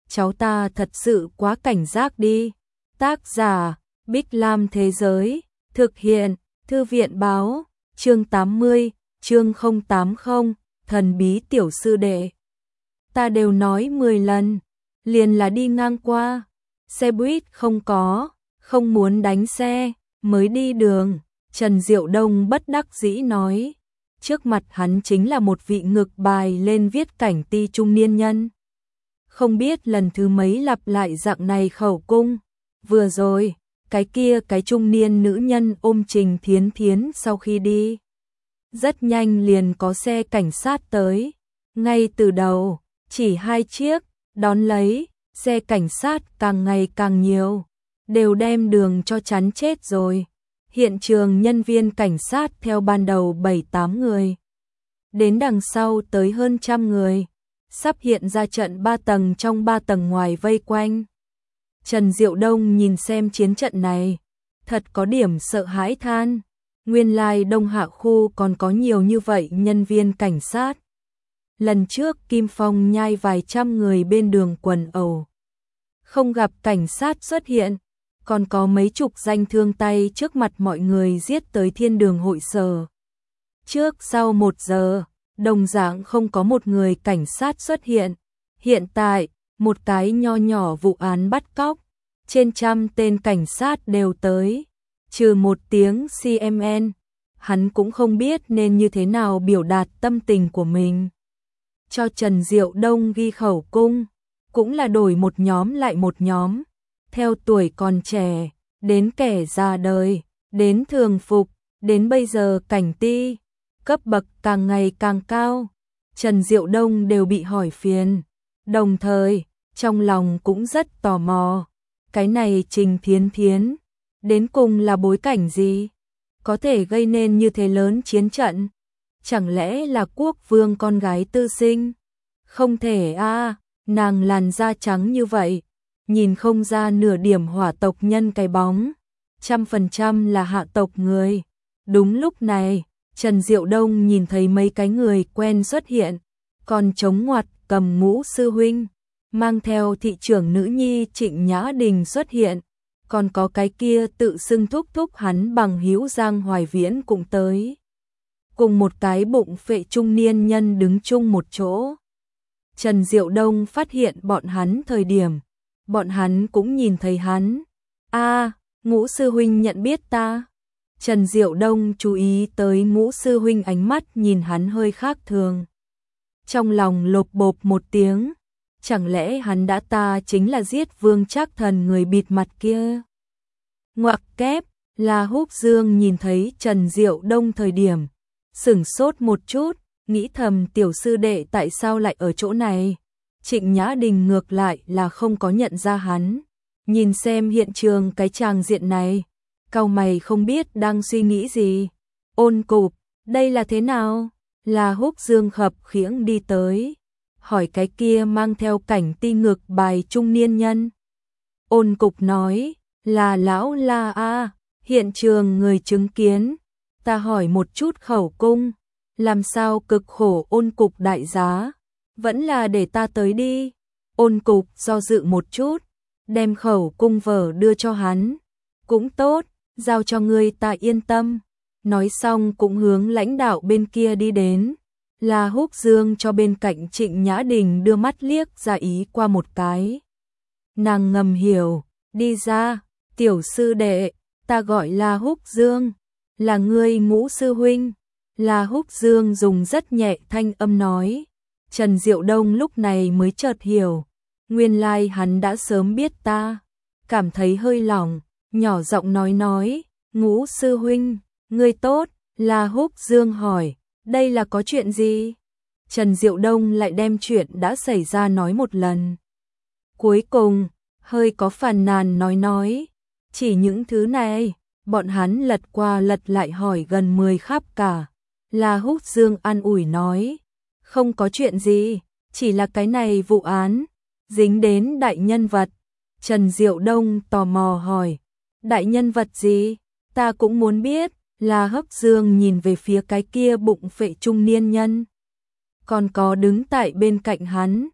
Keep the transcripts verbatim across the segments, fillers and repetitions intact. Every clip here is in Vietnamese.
cháu ta thật sự quá cảnh giác đi. Tác giả, Bích Lam Thế Giới, thực hiện, Thư viện Báo, chương tám mươi, chương không tám không, thần bí tiểu sư đệ. Ta đều nói mười lần, liền là đi ngang qua, xe buýt không có, không muốn đánh xe, mới đi đường. Trần Diệu Đông bất đắc dĩ nói, trước mặt hắn chính là một vị ngực bài lên viết cảnh ti trung niên nhân. Không biết lần thứ mấy lặp lại dạng này khẩu cung, vừa rồi, cái kia cái trung niên nữ nhân ôm Trình Thiến Thiến sau khi đi. Rất nhanh liền có xe cảnh sát tới, ngay từ đầu, chỉ hai chiếc, đón lấy, xe cảnh sát càng ngày càng nhiều, đều đem đường cho chắn chết rồi. Hiện trường nhân viên cảnh sát theo ban đầu bảy tám người, đến đằng sau tới hơn trăm người, sắp hiện ra trận ba tầng trong ba tầng ngoài vây quanh. Trần Diệu Đông nhìn xem chiến trận này, thật có điểm sợ hãi than, nguyên lai Đông Hạ khu còn có nhiều như vậy nhân viên cảnh sát. Lần trước Kim Phong nhai vài trăm người bên đường quần ẩu, không gặp cảnh sát xuất hiện, còn có mấy chục danh thương tay trước mặt mọi người giết tới thiên đường hội sở. Trước sau một giờ, đồng dạng không có một người cảnh sát xuất hiện. Hiện tại, một cái nho nhỏ vụ án bắt cóc, trên trăm tên cảnh sát đều tới, trừ một tiếng xê em en, hắn cũng không biết nên như thế nào biểu đạt tâm tình của mình. Cho Trần Diệu Đông ghi khẩu cung, cũng là đổi một nhóm lại một nhóm, theo tuổi còn trẻ, đến kẻ già đời, đến thường phục, đến bây giờ cảnh ti, cấp bậc càng ngày càng cao. Trần Diệu Đông đều bị hỏi phiền, đồng thời, trong lòng cũng rất tò mò, cái này Trình Thiến Thiến, đến cùng là bối cảnh gì? Có thể gây nên như thế lớn chiến trận? Chẳng lẽ là quốc vương con gái tư sinh? Không thể a, à, nàng làn da trắng như vậy, nhìn không ra nửa điểm hỏa tộc nhân cái bóng, trăm phần trăm là hạ tộc người. Đúng lúc này, Trần Diệu Đông nhìn thấy mấy cái người quen xuất hiện, còn chống ngoặt cầm Ngũ sư huynh, mang theo thị trưởng nữ nhi Trịnh Nhã Đình xuất hiện, còn có cái kia tự xưng thúc thúc hắn bằng hữu Giang Hoài Viễn cũng tới. Cùng một cái bụng phệ trung niên nhân đứng chung một chỗ. Trần Diệu Đông phát hiện bọn hắn thời điểm, bọn hắn cũng nhìn thấy hắn. A, à, Ngũ sư huynh nhận biết ta. Trần Diệu Đông chú ý tới Ngũ sư huynh ánh mắt nhìn hắn hơi khác thường. Trong lòng lột bột một tiếng, chẳng lẽ hắn đã ta chính là giết Vương Trác Thần người bịt mặt kia. Ngoặc kép, là Húc Dương nhìn thấy Trần Diệu Đông thời điểm, sửng sốt một chút, nghĩ thầm tiểu sư đệ tại sao lại ở chỗ này. Trịnh Nhã Đình ngược lại là không có nhận ra hắn, nhìn xem hiện trường cái tràng diện này, cau mày không biết đang suy nghĩ gì. Ôn Cục, đây là thế nào? Là Húc Dương khập khiễng đi tới, hỏi cái kia mang theo cảnh ti ngược bài trung niên nhân. Ôn Cục nói, là lão La a, hiện trường người chứng kiến, ta hỏi một chút khẩu cung, làm sao cực khổ Ôn Cục đại giá, vẫn là để ta tới đi. Ôn Cục do dự một chút, đem khẩu cung vở đưa cho hắn, cũng tốt, giao cho ngươi ta yên tâm. Nói xong cũng hướng lãnh đạo bên kia đi đến, là Húc Dương cho bên cạnh Trịnh Nhã Đình đưa mắt liếc ra ý qua một cái. Nàng ngầm hiểu, đi ra, tiểu sư đệ, ta gọi là Húc Dương, là ngươi Ngũ sư huynh. Là Húc Dương dùng rất nhẹ thanh âm nói. Trần Diệu Đông lúc này mới chợt hiểu, nguyên lai hắn đã sớm biết ta, cảm thấy hơi lỏng, nhỏ giọng nói nói, Ngũ sư huynh, ngươi tốt. Là Húc Dương hỏi, đây là có chuyện gì? Trần Diệu Đông lại đem chuyện đã xảy ra nói một lần. Cuối cùng, hơi có phàn nàn nói nói, chỉ những thứ này, bọn hắn lật qua lật lại hỏi gần mười khắp cả. Là Húc Dương an ủi nói, không có chuyện gì, chỉ là cái này vụ án, dính đến đại nhân vật. Trần Diệu Đông tò mò hỏi, đại nhân vật gì? Ta cũng muốn biết. Là Húc Dương nhìn về phía cái kia bụng phệ trung niên nhân, còn có đứng tại bên cạnh hắn,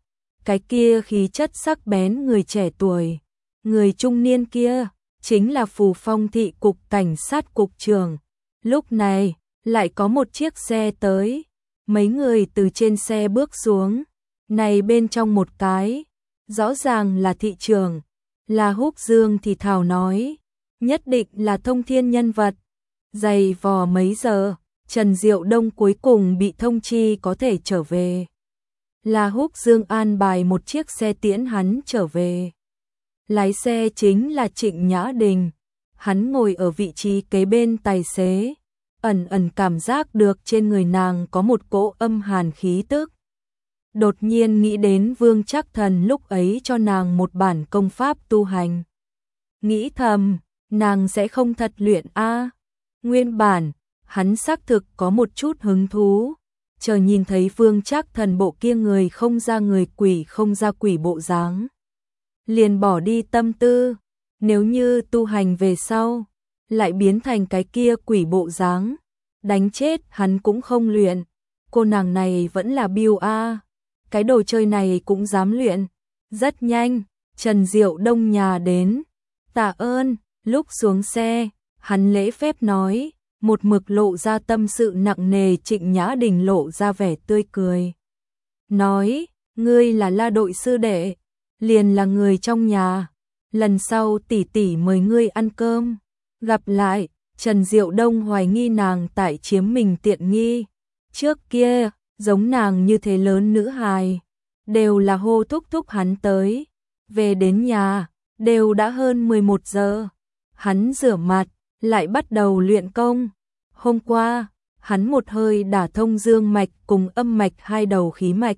cái kia khí chất sắc bén người trẻ tuổi, người trung niên kia, chính là Phù Phong thị cục cảnh sát cục trưởng. Lúc này, lại có một chiếc xe tới, mấy người từ trên xe bước xuống, này bên trong một cái, rõ ràng là thị trưởng, là Húc Dương thì thào nói, nhất định là thông thiên nhân vật. Dày vò mấy giờ, Trần Diệu Đông cuối cùng bị thông chi có thể trở về. Là Húc Dương an bài một chiếc xe tiễn hắn trở về. Lái xe chính là Trịnh Nhã Đình, hắn ngồi ở vị trí kế bên tài xế, ẩn ẩn cảm giác được trên người nàng có một cỗ âm hàn khí tức. Đột nhiên nghĩ đến Vương Trác Thần lúc ấy cho nàng một bản công pháp tu hành. Nghĩ thầm, nàng sẽ không thật luyện a. Nguyên bản, hắn xác thực có một chút hứng thú, chờ nhìn thấy Vương Trác Thần bộ kia người không ra người quỷ không ra quỷ bộ dáng, liền bỏ đi tâm tư, nếu như tu hành về sau, lại biến thành cái kia quỷ bộ dáng, đánh chết hắn cũng không luyện. Cô nàng này vẫn là biêu a, cái đồ chơi này cũng dám luyện. Rất nhanh, Trần Diệu Đông nhà đến, tạ ơn, lúc xuống xe, hắn lễ phép nói, một mực lộ ra tâm sự nặng nề. Trịnh Nhã Đình lộ ra vẻ tươi cười, nói, ngươi là La đội sư đệ, liền là người trong nhà, lần sau tỷ tỷ mời ngươi ăn cơm. Gặp lại, Trần Diệu Đông hoài nghi nàng tại chiếm mình tiện nghi, trước kia, giống nàng như thế lớn nữ hài, đều là hô thúc thúc hắn tới, về đến nhà, đều đã hơn mười một giờ, hắn rửa mặt, lại bắt đầu luyện công. Hôm qua, hắn một hơi đả thông dương mạch cùng âm mạch hai đầu khí mạch,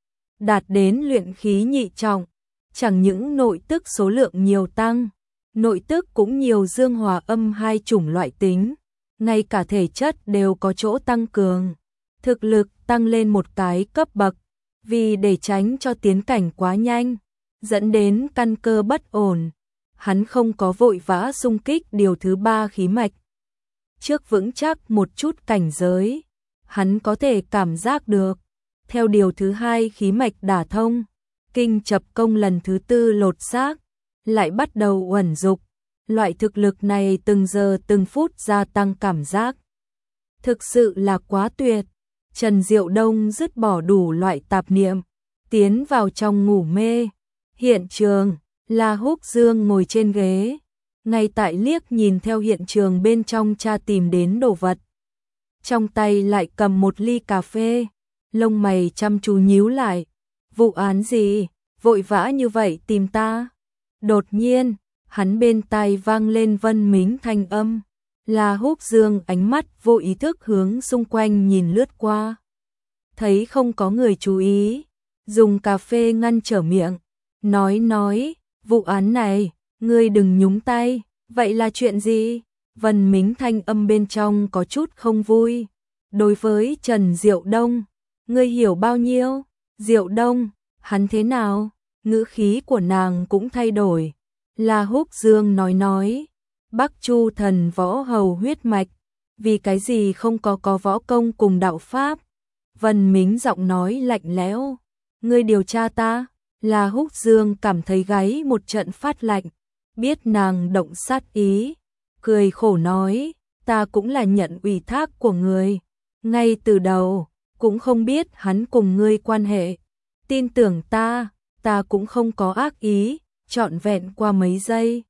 đạt đến luyện khí nhị trọng, chẳng những nội tức số lượng nhiều tăng, nội tức cũng nhiều dương hòa âm hai chủng loại tính, ngay cả thể chất đều có chỗ tăng cường, thực lực tăng lên một cái cấp bậc, vì để tránh cho tiến cảnh quá nhanh, dẫn đến căn cơ bất ổn, hắn không có vội vã xung kích điều thứ ba khí mạch. Trước vững chắc một chút cảnh giới, hắn có thể cảm giác được, theo điều thứ hai khí mạch đả thông, kinh chập công lần thứ tư lột xác, lại bắt đầu uẩn dục, loại thực lực này từng giờ từng phút gia tăng cảm giác. Thực sự là quá tuyệt. Trần Diệu Đông dứt bỏ đủ loại tạp niệm, tiến vào trong ngủ mê. Hiện trường, là Húc Dương ngồi trên ghế, ngay tại liếc nhìn theo hiện trường bên trong tra tìm đến đồ vật. Trong tay lại cầm một ly cà phê, lông mày chăm chú nhíu lại. Vụ án gì, vội vã như vậy tìm ta? Đột nhiên, hắn bên tai vang lên Vân Mính thanh âm. Là Húc Dương ánh mắt vô ý thức hướng xung quanh nhìn lướt qua. Thấy không có người chú ý, dùng cà phê ngăn trở miệng, nói nói, vụ án này, ngươi đừng nhúng tay, vậy là chuyện gì? Vân Mính thanh âm bên trong có chút không vui. Đối với Trần Diệu Đông, ngươi hiểu bao nhiêu? Diệu Đông, hắn thế nào? Ngữ khí của nàng cũng thay đổi. Là Húc Dương nói nói, Bắc Chu thần võ hầu huyết mạch, vì cái gì không có có võ công cùng đạo pháp? Vân Mính giọng nói lạnh lẽo, ngươi điều tra ta? Là Húc Dương cảm thấy gáy một trận phát lạnh, biết nàng động sát ý, cười khổ nói, ta cũng là nhận ủy thác của người, ngay từ đầu, cũng không biết hắn cùng ngươi quan hệ, tin tưởng ta, ta cũng không có ác ý, trọn vẹn qua mấy giây.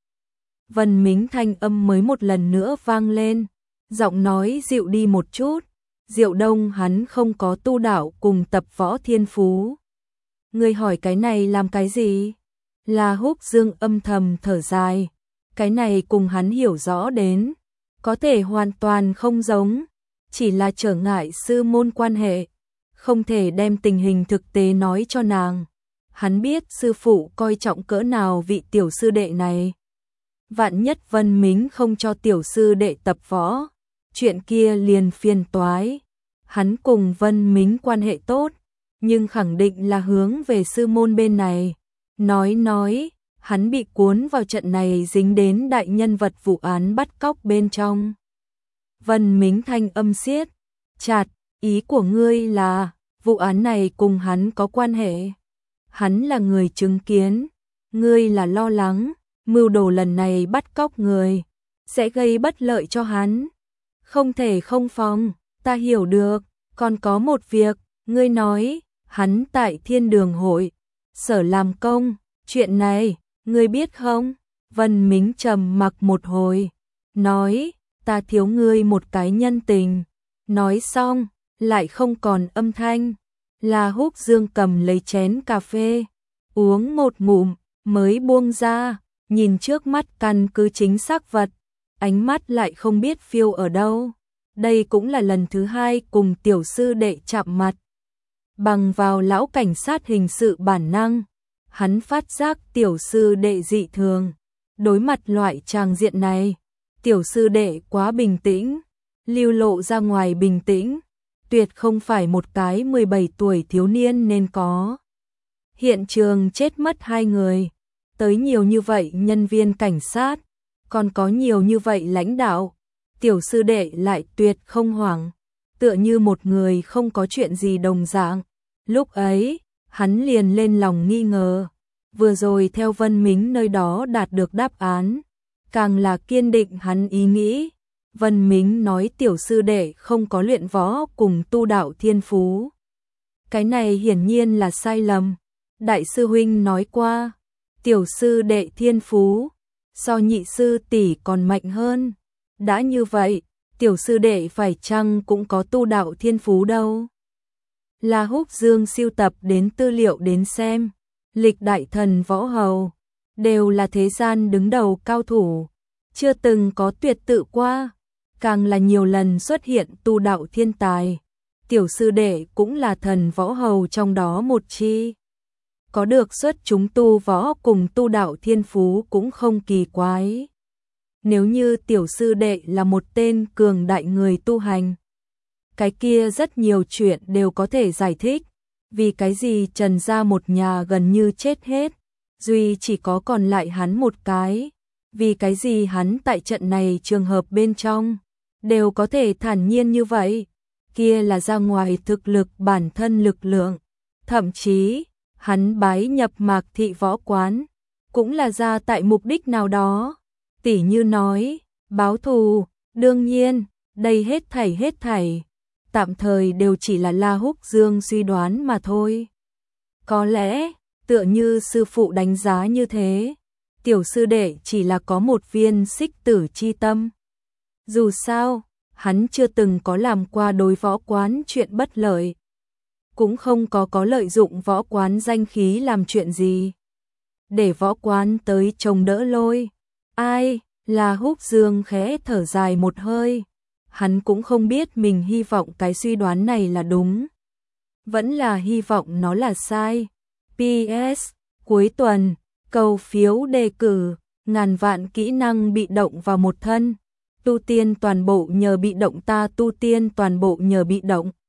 Vân Mính thanh âm mới một lần nữa vang lên, giọng nói dịu đi một chút, Diệu Đông hắn không có tu đạo cùng tập võ thiên phú. Ngươi hỏi cái này làm cái gì? Là Húc Dương âm thầm thở dài, cái này cùng hắn hiểu rõ đến, có thể hoàn toàn không giống, chỉ là trở ngại sư môn quan hệ, không thể đem tình hình thực tế nói cho nàng. Hắn biết sư phụ coi trọng cỡ nào vị tiểu sư đệ này. Vạn nhất Vân Mính không cho tiểu sư đệ tập võ, chuyện kia liền phiền toái. Hắn cùng Vân Mính quan hệ tốt, nhưng khẳng định là hướng về sư môn bên này. Nói nói, hắn bị cuốn vào trận này dính đến đại nhân vật vụ án bắt cóc bên trong. Vân Mính thanh âm siết chặt, ý của ngươi là vụ án này cùng hắn có quan hệ? hắn là người chứng kiến, ngươi là lo lắng, mưu đồ lần này bắt cóc người, sẽ gây bất lợi cho hắn. Không thể không phòng, ta hiểu được, còn có một việc, ngươi nói, hắn tại Thiên Đường hội, sở làm công, chuyện này, ngươi biết không? Vân Mính trầm mặc một hồi, nói, ta thiếu ngươi một cái nhân tình. Nói xong, lại không còn âm thanh. La Húc Dương cầm lấy chén cà phê, uống một ngụm, mới buông ra, nhìn trước mắt căn cứ chính xác vật, ánh mắt lại không biết phiêu ở đâu. Đây cũng là lần thứ hai cùng tiểu sư đệ chạm mặt. Bằng vào lão cảnh sát hình sự bản năng, hắn phát giác tiểu sư đệ dị thường. Đối mặt loại tràng diện này, tiểu sư đệ quá bình tĩnh, lưu lộ ra ngoài bình tĩnh, tuyệt không phải một cái mười bảy tuổi thiếu niên nên có. Hiện trường chết mất hai người, tới nhiều như vậy nhân viên cảnh sát, còn có nhiều như vậy lãnh đạo, tiểu sư đệ lại tuyệt không hoảng, tựa như một người không có chuyện gì đồng dạng. Lúc ấy, hắn liền lên lòng nghi ngờ, vừa rồi theo Vân Mính nơi đó đạt được đáp án, càng là kiên định hắn ý nghĩ. Vân Mính nói tiểu sư đệ không có luyện võ cùng tu đạo thiên phú. Cái này hiển nhiên là sai lầm. Đại sư huynh nói qua, tiểu sư đệ thiên phú, so nhị sư tỷ còn mạnh hơn. Đã như vậy, tiểu sư đệ phải chăng cũng có tu đạo thiên phú đâu? La Húc Dương siêu tập đến tư liệu đến xem, lịch đại thần võ hầu, đều là thế gian đứng đầu cao thủ, chưa từng có tuyệt tự qua, càng là nhiều lần xuất hiện tu đạo thiên tài. Tiểu sư đệ cũng là thần võ hầu trong đó một chi. Có được xuất chúng tu võ cùng tu đạo thiên phú cũng không kỳ quái. Nếu như tiểu sư đệ là một tên cường đại người tu hành, cái kia rất nhiều chuyện đều có thể giải thích. Vì cái gì Trần gia một nhà gần như chết hết, duy chỉ có còn lại hắn một cái. Vì cái gì hắn tại trận này trường hợp bên trong đều có thể thản nhiên như vậy, kia là ra ngoài thực lực bản thân lực lượng. Thậm chí, hắn bái nhập Mạc Thị võ quán, cũng là ra tại mục đích nào đó. Tỉ như nói, báo thù, đương nhiên, đây hết thảy hết thảy, tạm thời đều chỉ là La Húc Dương suy đoán mà thôi. Có lẽ, tựa như sư phụ đánh giá như thế, tiểu sư đệ chỉ là có một viên xích tử chi tâm. Dù sao, hắn chưa từng có làm qua đối võ quán chuyện bất lợi, cũng không có có lợi dụng võ quán danh khí làm chuyện gì, để võ quán tới trông đỡ lôi. Ai, là Húc Dương khẽ thở dài một hơi, hắn cũng không biết mình hy vọng cái suy đoán này là đúng, vẫn là hy vọng nó là sai. pê ét Cuối tuần, cầu phiếu đề cử, ngàn vạn kỹ năng bị động vào một thân. Tu tiên toàn bộ nhờ bị động, ta tu tiên toàn bộ nhờ bị động.